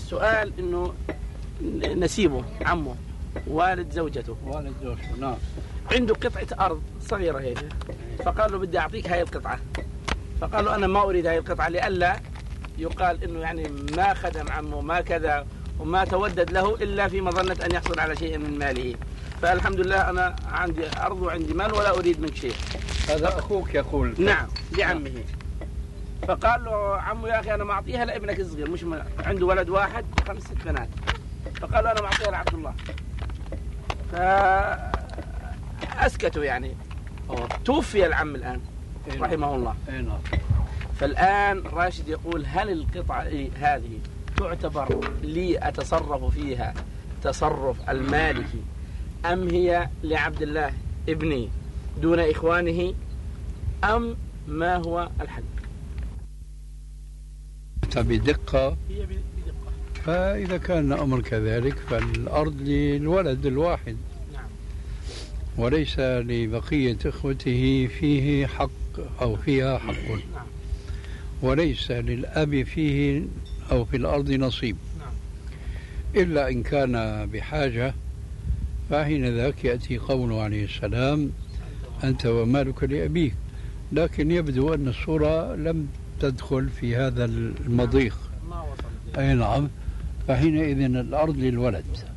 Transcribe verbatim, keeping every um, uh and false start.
السؤال إنه نسيبه عمه والد زوجته والد زوجته نعم عنده قطعة أرض صغيرة هيك، فقال له بدي أعطيك هاي القطعة، فقال له أنا ما أريد هاي القطعة لئلا يقال إنه يعني ما خدم عمه ما كذا وما تودد له إلا في مظنة أن يحصل على شيء من ماله. فالحمد لله أنا عندي أرض وعندي مال ولا أريد منك شيء. هذا أخوك يقول. نعم لعمه. فقال له عمه يا أخي أنا معطيها لابنك الصغير، مش عنده ولد واحد خمسة بنات، فقال له أنا معطيها لعبد الله. فأسكتوا يعني. توفي العم الآن رحمه الله. فالآن راشد يقول هل القطعة هذه تعتبر لي أتصرف فيها تصرف المالكي أم هي لعبد الله ابني دون إخوانه أم ما هو الحل؟ بدقة هي بدقة. فإذا كان الأمر كذلك فالأرض للولد الواحد نعم. وليس لبقية إخوته فيه حق أو فيها حق نعم. وليس للأب فيه أو في الأرض نصيب نعم. إلا إن كان بحاجة، فحين ذاك يأتي قوله عليه السلام أنت ومالك لأبيك. لكن يبدو أن الصورة لم تدخل في هذا المضيق. ما وصلت. أي نعم. فحينئذ الأرض للولد.